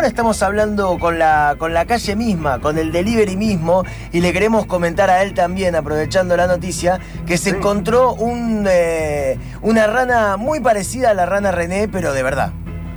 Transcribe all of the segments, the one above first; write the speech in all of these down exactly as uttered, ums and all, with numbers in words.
ahora estamos hablando con la, con la calle misma, con el delivery mismo, y le queremos comentar a él también, aprovechando la noticia, que se sí. encontró un, eh, una rana muy parecida a la rana René, pero de verdad.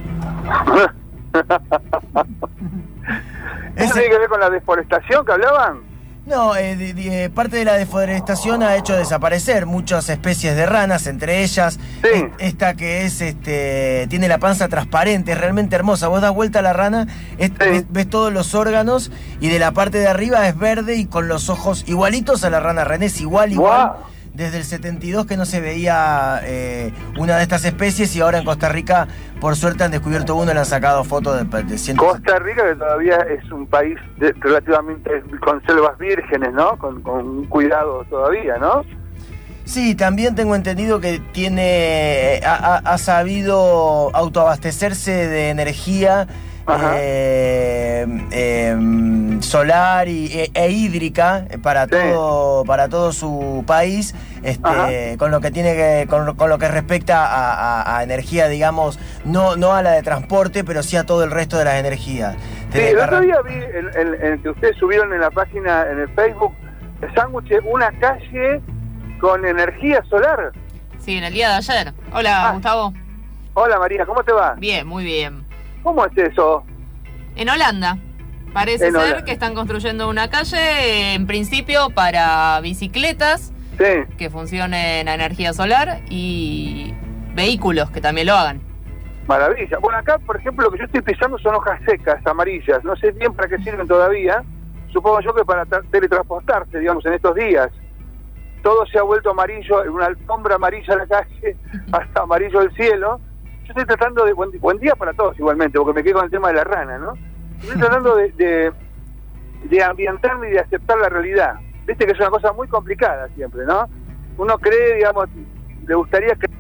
¿Eso tiene que ver con la deforestación que hablaban? No, eh, de, de, parte de la deforestación ha hecho desaparecer muchas especies de ranas, entre ellas sí. es, esta que es, este, tiene la panza transparente, es realmente hermosa. Vos das vuelta a la rana, es, sí. ves, ves todos los órganos y de la parte de arriba es verde y con los ojos igualitos a la rana René, es igual, igual. Wow. Desde el setenta y dos que no se veía eh, una de estas especies y ahora en Costa Rica, por suerte, han descubierto uno y le han sacado fotos de, de cientos. Costa Rica, que todavía es un país de, relativamente con selvas vírgenes, ¿no? Con, con cuidado todavía, ¿no? Sí, también tengo entendido que tiene ha, ha sabido autoabastecerse de energía eh, eh, solar y, e, e hídrica para todo sí. para todo su país, este, con lo que tiene que, con, con lo que respecta a, a, a energía, digamos, no no a la de transporte, pero sí a todo el resto de las energías. Sí, el otro día vi el, el, el que ustedes subieron en la página, en el Facebook, el sándwich, una calle con energía solar. Sí, en el día de ayer. Hola, ah. Gustavo. Hola, María, ¿cómo te va? Bien, muy bien. ¿Cómo es eso? En Holanda. Parece en ser Holanda. que están construyendo una calle, en principio, para bicicletas, sí. que funcionen a energía solar, y vehículos que también lo hagan. Maravilla. Bueno, acá, por ejemplo, lo que yo estoy pisando son hojas secas, amarillas. No sé bien para qué sirven todavía. Supongo yo que para teletransportarse, digamos, en estos días. Todo se ha vuelto amarillo, una alfombra amarilla en la calle, hasta amarillo el cielo. Yo estoy tratando de... Buen, buen día para todos igualmente, porque me quedé con el tema de la rana, ¿no? Estoy tratando de, de, de ambientarme y de aceptar la realidad. Viste que es una cosa muy complicada siempre, ¿no? Uno cree, digamos, le gustaría que...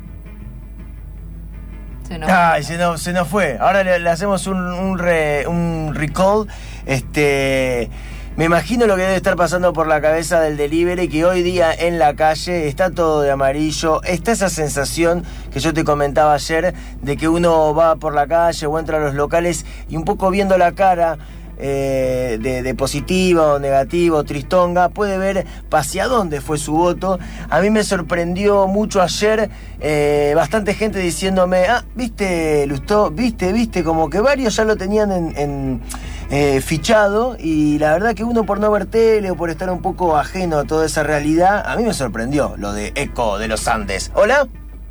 Se nos... Ay, se nos, se nos fue. Ahora le, le hacemos un, un, re, un recall. Este... Me imagino lo que debe estar pasando por la cabeza del delivery, que hoy día en la calle está todo de amarillo. Está esa sensación que yo te comentaba ayer, de que uno va por la calle o entra a los locales y un poco viendo la cara eh, de, de positiva o negativa o tristonga, puede ver hacia dónde fue su voto. A mí me sorprendió mucho ayer, eh, bastante gente diciéndome, ah, viste, Lustó, viste, viste, como que varios ya lo tenían en... en Eh, fichado, y la verdad que uno por no ver tele o por estar un poco ajeno a toda esa realidad, a mí me sorprendió lo de Eco de los Andes. ¿Hola?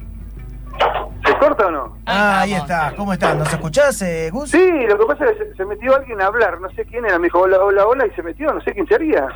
¿Se corta o no? Ah, ahí está. ¿Cómo estás? ¿Nos escuchás, eh, Gus? Sí, lo que pasa es que se, se metió alguien a hablar, no sé quién era, me dijo hola, hola, hola, y se metió, no sé quién sería.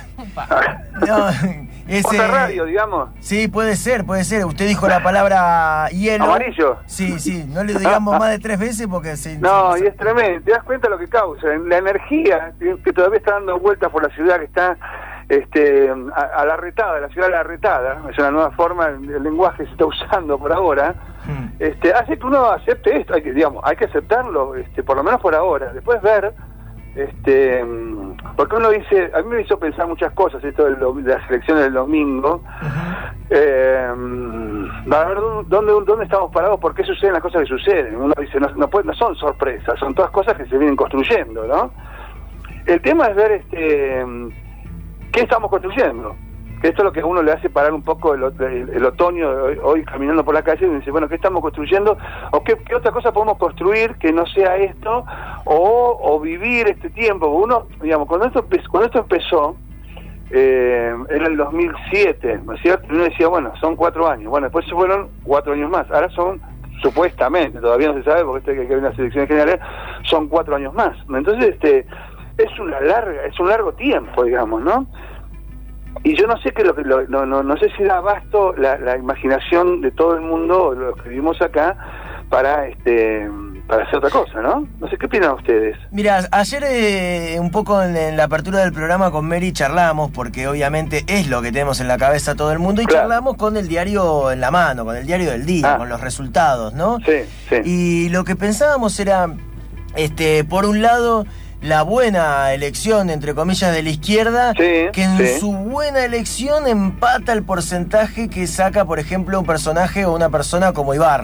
No, ese... Otra radio, digamos. Sí, puede ser, puede ser. Usted dijo la palabra hielo. Amarillo. Sí, sí, no le digamos más de tres veces porque... Se, no, se... y es tremendo, te das cuenta lo que causa. La energía que todavía está dando vueltas por la ciudad, que está este, a, a la retada, la ciudad a la retada, es una nueva forma, el lenguaje se está usando por ahora, hmm. este, hace que uno acepte esto, hay que, digamos, hay que aceptarlo, este, por lo menos por ahora, después ver... Este, porque uno dice, a mí me hizo pensar muchas cosas esto de, lo, de las elecciones del domingo. Uh-huh. eh, a ver dónde, dónde estamos parados, por qué suceden las cosas que suceden. Uno dice, no, no, puede, no son sorpresas, son todas cosas que se vienen construyendo, ¿no? El tema es ver este qué estamos construyendo, que esto es lo que a uno le hace parar un poco el, el, el otoño hoy, hoy caminando por la calle y dice, bueno, ¿qué estamos construyendo? ¿O qué, qué otra cosa podemos construir que no sea esto? O, o vivir este tiempo. Uno, digamos, cuando esto, cuando esto empezó, eh, era el dos mil siete, ¿no es cierto? Y uno decía, bueno, son cuatro años. Bueno, después se fueron cuatro años más. Ahora son, supuestamente, todavía no se sabe porque este, que hay unas elecciones generales, son cuatro años más. Entonces, este, es una larga, es un largo tiempo, digamos, ¿no? Y yo no sé qué lo, lo no, no no sé si da abasto la, la imaginación de todo el mundo, los que vivimos acá, para este para hacer otra cosa, ¿no? No sé qué opinan ustedes. Mira, ayer eh, un poco en, en la apertura del programa con Mary charlamos, porque obviamente es lo que tenemos en la cabeza todo el mundo, y claro, charlamos con el diario en la mano, con el diario del día, ah. con los resultados, ¿no? Sí, sí. Y lo que pensábamos era, este, por un lado, la buena elección, entre comillas, de la izquierda, sí, que en sí. su buena elección empata el porcentaje que saca, por ejemplo, un personaje o una persona como Ibarra.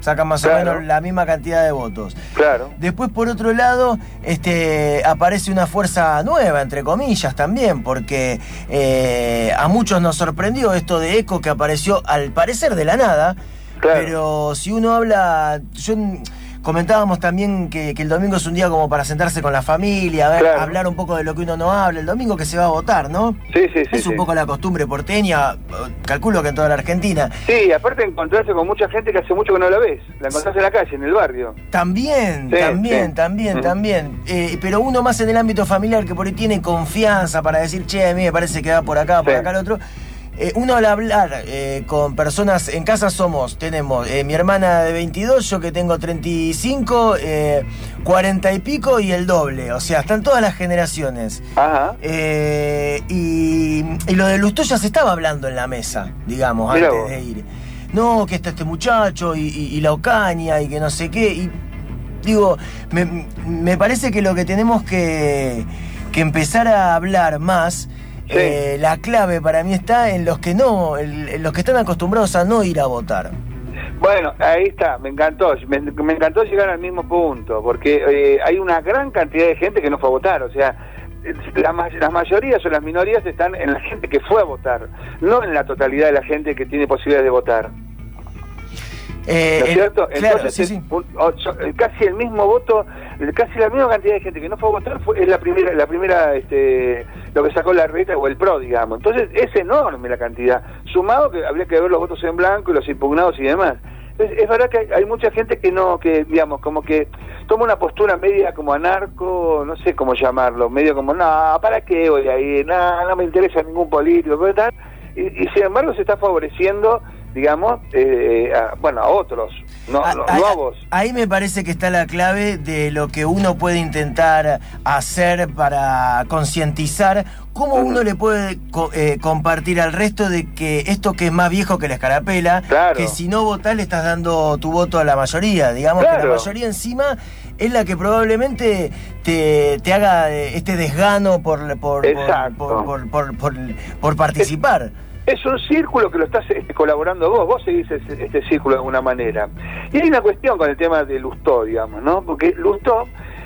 sacan más Claro. o menos la misma cantidad de votos. Claro. Después, por otro lado, este, aparece una fuerza nueva, entre comillas, también, porque eh, a muchos nos sorprendió esto de Eco que apareció al parecer de la nada, Claro. pero si uno habla... yo Comentábamos también que, que el domingo es un día como para sentarse con la familia, a ver, Claro. hablar un poco de lo que uno no habla, el domingo que se va a votar, ¿no? Sí, sí, sí. Es un sí. poco la costumbre porteña, calculo que en toda la Argentina. Sí, aparte de encontrarse con mucha gente que hace mucho que no la ves. La encontrás en la calle, en el barrio. También, Sí, también, sí. también, Mm. también. Eh, pero uno más en el ámbito familiar que por ahí tiene confianza para decir, che, a mí me parece que va por acá, por Sí. acá el otro. Eh, uno al hablar eh, con personas, en casa somos, tenemos eh, mi hermana de veintidós, yo que tengo treinta y cinco, eh, cuarenta y pico y el doble. O sea, están todas las generaciones. Ajá. Eh, y, y lo de Lustó ya se estaba hablando en la mesa, digamos, Mirá antes vos. de ir. No, que está este muchacho y, y- y la Ocaña y que no sé qué. Y digo, me, me parece que lo que tenemos que, que empezar a hablar más, Sí. eh, la clave para mí está en los que no, en, en los que están acostumbrados a no ir a votar. Bueno, ahí está, me encantó, me, me encantó llegar al mismo punto, porque eh, hay una gran cantidad de gente que no fue a votar, o sea, la, ma- las mayorías o las minorías están en la gente que fue a votar, no en la totalidad de la gente que tiene posibilidad de votar. Eh, ¿No es el- cierto? claro, Entonces, sí, sí. un- o- so- casi el mismo voto, casi la misma cantidad de gente que no fue a votar fue, es la primera, la primera, este, lo que sacó la reta o el PRO, digamos. Entonces es enorme la cantidad, sumado que habría que ver los votos en blanco y los impugnados y demás. Entonces, es verdad que hay, hay mucha gente que no, que digamos, como que toma una postura media como anarco, no sé cómo llamarlo, medio como, no, ¿para qué voy ahí? No, no me interesa ningún político, ¿qué tal? Y, y sin embargo se está favoreciendo, digamos, eh, a, bueno, a otros, no, Ah, no, ah, no a ah, vos. Ahí me parece que está la clave de lo que uno puede intentar hacer para concientizar cómo uno le puede co- eh, compartir al resto de que esto que es más viejo que la escarapela, Claro. que si no votás le estás dando tu voto a la mayoría, digamos que Claro. la mayoría encima es la que probablemente te, te haga eh, este desgano por, por, por, Exacto. por, por, por, por, por participar. Es un círculo que lo estás este, colaborando vos, vos seguís ese- este círculo de alguna manera. Y hay una cuestión con el tema de Lustó, digamos, ¿no? Porque Lustó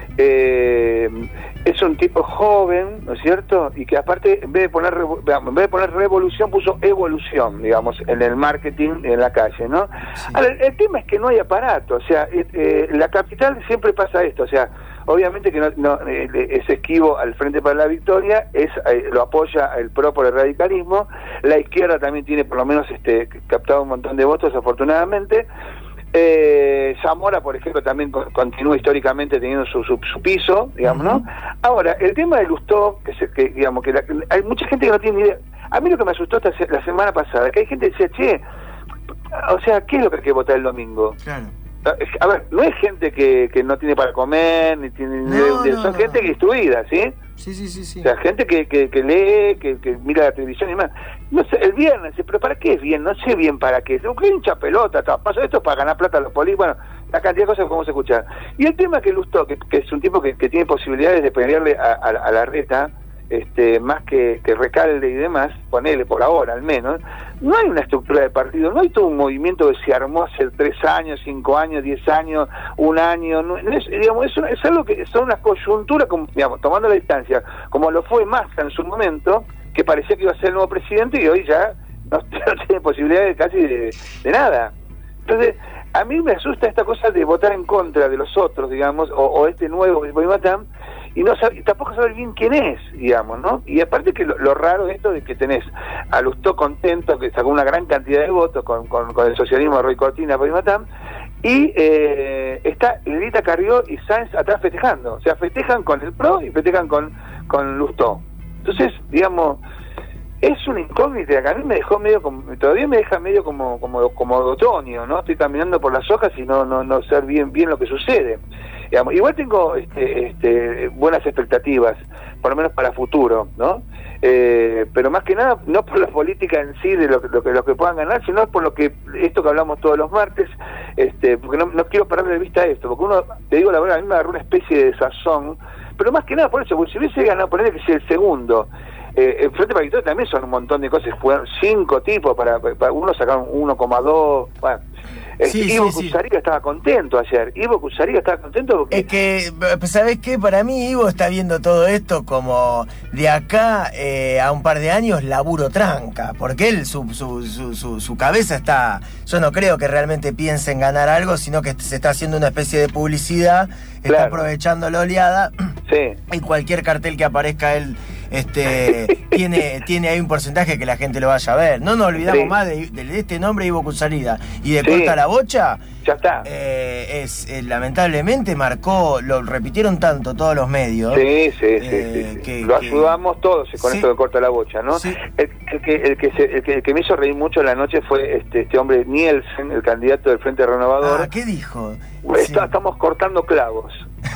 eh, es un tipo joven, ¿no es cierto? Y que aparte, en vez de poner revo- en vez de poner revolución, puso evolución, digamos, en el marketing en la calle, ¿no? Ahora, el, el tema es que no hay aparato, o sea, eh, eh, la capital siempre pasa esto, o sea, obviamente que no, no, eh, es esquivo al Frente para la Victoria, es eh, lo apoya el PRO por el radicalismo, la izquierda también tiene por lo menos este captado un montón de votos afortunadamente. Eh, Zamora, por ejemplo, también co- continúa históricamente teniendo su, su, su piso, digamos, ¿no? Ahora, el tema de Lustó, que, se, que digamos que la- hay mucha gente que no tiene ni idea. A mí lo que me asustó esta se- la semana pasada, que hay gente que decía, che, o sea, ¿qué es lo que hay que votar el domingo? Claro. A ver, no es gente que, que no tiene para comer, ni tiene ni No, de- no, son no. gente que instruida, ¿sí? Sí, sí, sí, sí. O sea, gente que, que, que lee, que, que mira la televisión y más. No sé, el viernes, pero ¿para qué es bien? No sé bien para qué. ¿Qué hincha pelota? Ta, pasa esto es para ganar plata a los políticos. Bueno, la cantidad de cosas que podemos escuchar. Y el tema que Lustó, que, que es un tipo que, que tiene posibilidades de pelearle a, a, a la reta, este, más que, que Recalde y demás, ponele por ahora al menos, no hay una estructura de partido, no hay todo un movimiento que se armó hace tres años, cinco años, diez años, un año, no, no es, digamos, es, una- es algo que son unas coyunturas, como, digamos, tomando la distancia, como lo fue Massa en su momento, que parecía que iba a ser el nuevo presidente y hoy ya no, no tiene posibilidades casi de, de nada. Entonces, a mí me asusta esta cosa de votar en contra de los otros, digamos, o, o este nuevo Boimatán, y no sabe, tampoco saber bien quién es, digamos, ¿no? Y aparte que lo, lo raro de esto de que tenés a Lustó contento, que sacó una gran cantidad de votos con, con, con el socialismo de Roy Cortina, Boimatán, y eh, está Lelita Carrió y Sáenz atrás festejando, o sea, festejan con el PRO y festejan con, con Lustó. Entonces, digamos, es una incógnita que a mí me dejó medio como, todavía me deja medio como como como de otoño, ¿no? Estoy caminando por las hojas y no no no sé bien bien lo que sucede. Digamos, igual tengo este, este, buenas expectativas, por lo menos para futuro, ¿no? Eh, pero más que nada, no por la política en sí de lo que, lo que, lo que puedan ganar, sino por lo que, esto que hablamos todos los martes, este, porque no, no quiero perder de vista esto, porque uno, te digo la verdad, a mí me agarró una especie de desazón, pero más que nada por eso, porque si hubiese ganado, ponerle que sea el segundo, eh, el Frente para la Victoria también son un montón de cosas, fueron cinco tipos, para, para uno sacaron uno coma dos, bueno. Este, Sí, Ivo sí, Kusariga sí. estaba contento ayer. Ivo Kusariga estaba contento porque... Es que, ¿sabés qué? Para mí Ivo está viendo todo esto como de acá eh, a un par de años laburo tranca, porque él, su, su, su, su, su cabeza está... Yo no creo que realmente piense en ganar algo, sino que se está haciendo una especie de publicidad, está Claro. aprovechando la oleada, Sí. y cualquier cartel que aparezca él este tiene tiene ahí un porcentaje que la gente lo vaya a ver. No nos olvidamos Sí. más de, de este nombre, Ivo Kusariga, y de Sí. Corta la Bocha. Ya está. Eh, es eh, lamentablemente marcó, lo repitieron tanto todos los medios. Sí, sí, sí, eh, sí, sí. que- Lo que- ayudamos todos con Sí. esto de Corta la Bocha, ¿no? Sí. El, el que, el, que se- el, que, el que me hizo reír mucho en la noche fue este, este hombre Nielsen, el candidato del Frente Renovador. Ah, ¿qué dijo? Está- Sí. Estamos cortando clavos.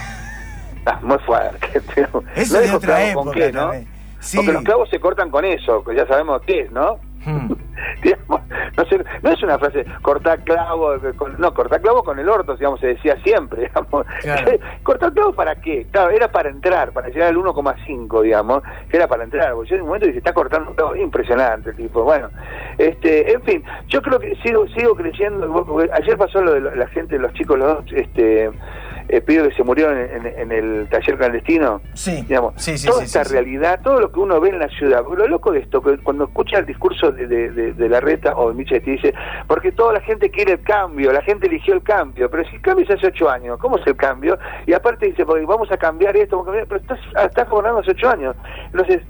Ah, muy fuerte. Pero Eso no de dijo otra clavos época con qué, ¿no? también. Sí. Porque los clavos se cortan con eso, que ya sabemos qué es, ¿no? Hmm. Digamos, no, sé, no es una frase, cortar clavo, con, no, cortar clavo con el orto, digamos, se decía siempre, digamos. Claro. ¿Cortar clavo para qué? Claro, era para entrar, para llegar al uno coma cinco, digamos, que era para entrar, porque yo en un momento dije, está cortando clavo, impresionante el tipo, bueno, este, en fin, yo creo que sigo sigo creyendo, porque ayer pasó lo de la gente, los chicos, los dos, este, eh, pibes que se murieron en, en, en el taller clandestino, Sí, digamos, sí, sí, toda sí, esta sí, sí. realidad, todo lo que uno ve en la ciudad, porque lo loco de esto, que cuando escucha el discurso de, de, de, de Larreta o de Michetti, dice, porque toda la gente quiere el cambio, la gente eligió el cambio, pero si el cambio es hace ocho años, ¿cómo es el cambio? Y aparte dice, porque vamos a cambiar esto, vamos a cambiar, pero estás, estás gobernando hace ocho años, entonces...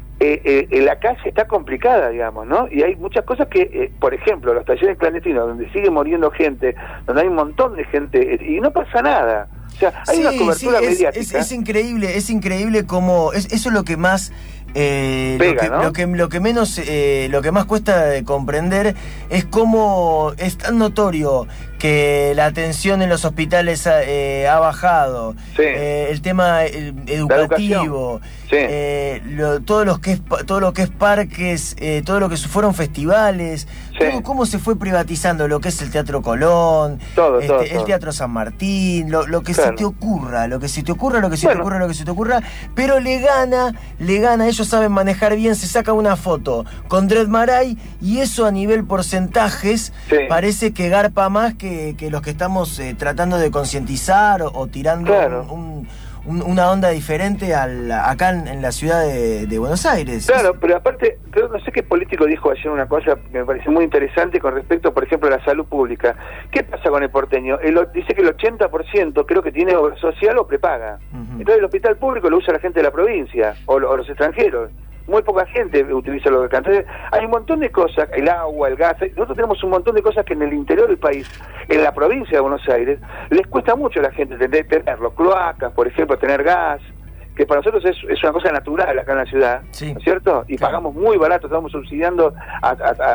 Eh, eh, la calle está complicada, digamos, ¿no? Y hay muchas cosas que, eh, por ejemplo, los talleres clandestinos, donde sigue muriendo gente, donde hay un montón de gente, eh, y no pasa nada. O sea, hay Sí, una cobertura sí, es, mediática. es, es increíble, es increíble como es, eso es lo que más eh, Pega, lo, que, ¿no? lo que lo que menos eh, lo que más cuesta de comprender es cómo es tan notorio que la atención en los hospitales ha, eh, ha bajado, Sí. eh, el tema el, educativo, Sí. eh, lo, todo lo que es pa- todo lo que es parques, eh, todo lo que fueron festivales, Sí. todo cómo se fue privatizando lo que es el Teatro Colón, Todo, este, todo, el todo. Teatro San Martín, lo, lo que Claro. se te ocurra, lo que se te ocurra, lo que se Bueno. te ocurra, lo que se te ocurra, pero le gana, le gana, ellos saben manejar bien, se saca una foto con Dred Maray y eso a nivel porcentajes Sí. parece que garpa más que, que los que estamos eh, tratando de concientizar o, o tirando Claro. un- un- un- una onda diferente al, acá en, en la ciudad de, de Buenos Aires. Claro, pero aparte, creo, no sé qué político dijo ayer una cosa que me pareció muy interesante con respecto, por ejemplo, a la salud pública. ¿Qué pasa con el porteño? El, o- dice que el ochenta por ciento creo que tiene obra social o prepaga. Ujú. Entonces el hospital público lo usa la gente de la provincia o, lo- o los extranjeros. Muy poca gente utiliza lo de acá. Entonces hay un montón de cosas, el agua, el gas, nosotros tenemos un montón de cosas que en el interior del país, en la provincia de Buenos Aires, les cuesta mucho a la gente tener, tenerlo. Cloacas, por ejemplo, tener gas, que para nosotros es, es una cosa natural acá en la ciudad, Sí. ¿no es cierto? Y Claro. pagamos muy barato, estamos subsidiando a, a-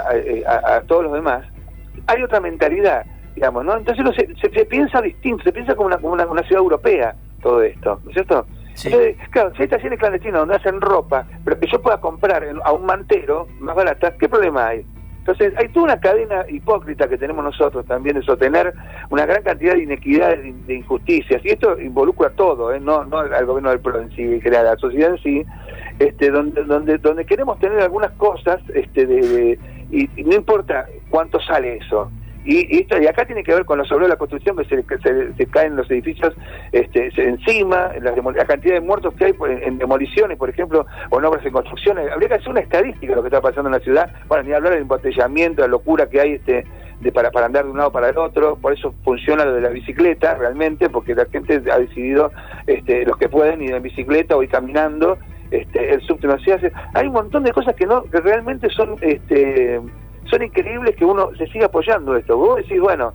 a- a- a todos los demás. Hay otra mentalidad, digamos, ¿no? Entonces no se, se, se piensa distinto, se piensa como una, como una, una ciudad europea todo esto, ¿no es cierto? Sí. Entonces, claro, si hay talleres clandestinos donde hacen ropa, pero que yo pueda comprar en- a un mantero más barata, ¿qué problema hay? Entonces, hay toda una cadena hipócrita que tenemos nosotros también de sostener una gran cantidad de inequidades, de, de injusticias, y esto involucra a todo, ¿eh? no, no al gobierno del PRO en sí, en general, a la sociedad en sí, este, donde, donde, donde queremos tener algunas cosas, este, de, de- y, y no importa cuánto sale eso. Y, y esto y acá tiene que ver con los obreros de la construcción que se, que se, se caen los edificios este, se, encima, la, la cantidad de muertos que hay por, en, en demoliciones, por ejemplo, o en obras en construcciones. Habría que hacer una estadística de lo que está pasando en la ciudad. Bueno, ni hablar del embotellamiento, la locura que hay este de para, para andar de un lado para el otro. Por eso funciona lo de la bicicleta realmente, porque la gente ha decidido, este, los que pueden ir en bicicleta o ir caminando, este, el subte no se hace. Hay un montón de cosas que no que realmente son este son increíbles que uno se siga apoyando esto. Vos decís, bueno,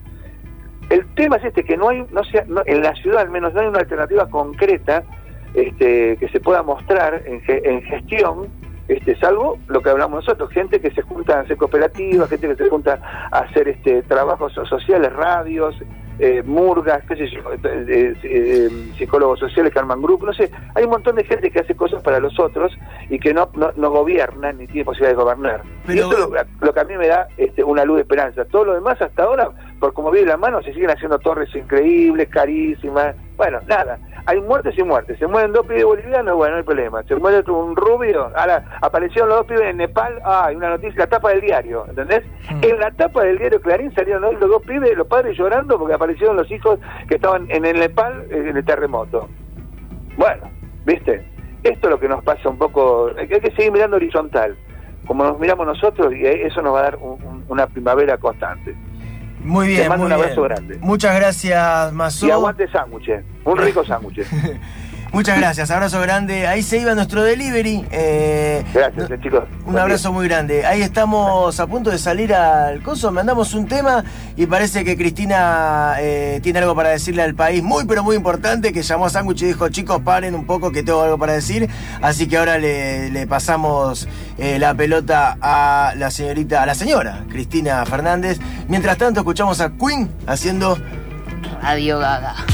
el tema es este, que no hay, no sea, no, en la ciudad al menos no hay una alternativa concreta este, que se pueda mostrar en, en gestión, este, salvo lo que hablamos nosotros, gente que se junta a hacer cooperativas, gente que se junta a hacer este trabajos sociales, radios, eh, murgas, qué sé yo, eh, eh, psicólogos sociales que arman grupos, no sé, hay un montón de gente que hace cosas para los otros y que no, no, no gobierna ni tiene posibilidad de gobernar. Pero... Y esto es lo, lo que a mí me da este, una luz de esperanza. Todo lo demás hasta ahora, por como viene la mano, se siguen haciendo torres increíbles, carísimas, Bueno, nada, hay muertes y muertes. Se mueren dos pibes bolivianos, bueno, no hay problema. Se muere un rubio, ahora aparecieron los dos pibes en Nepal, ah, hay una noticia, la tapa del diario, ¿entendés? Mm. En la tapa del diario Clarín salieron hoy los dos pibes, los padres llorando porque aparecieron los hijos que estaban en el Nepal en el terremoto. Bueno, ¿viste? Esto es lo que nos pasa un poco, hay que seguir mirando horizontal, como nos miramos nosotros, y eso nos va a dar un, un, una primavera constante. Muy bien, Te mando muy un bien. abrazo grande. Muchas gracias, Masó. Y aguante sándwich, un rico sándwich. Muchas gracias, abrazo grande. Ahí se iba nuestro delivery. Eh, gracias, eh, chicos. Un Buen abrazo día. Muy grande. Ahí estamos a punto de salir al coso. Mandamos un tema y parece que Cristina eh, tiene algo para decirle al país muy, pero muy importante. Que llamó a Sándwich y dijo: chicos, paren un poco que tengo algo para decir. Así que ahora le, le pasamos eh, la pelota a la señorita, a la señora Cristina Fernández. Mientras tanto, escuchamos a Queen haciendo Radio Gaga.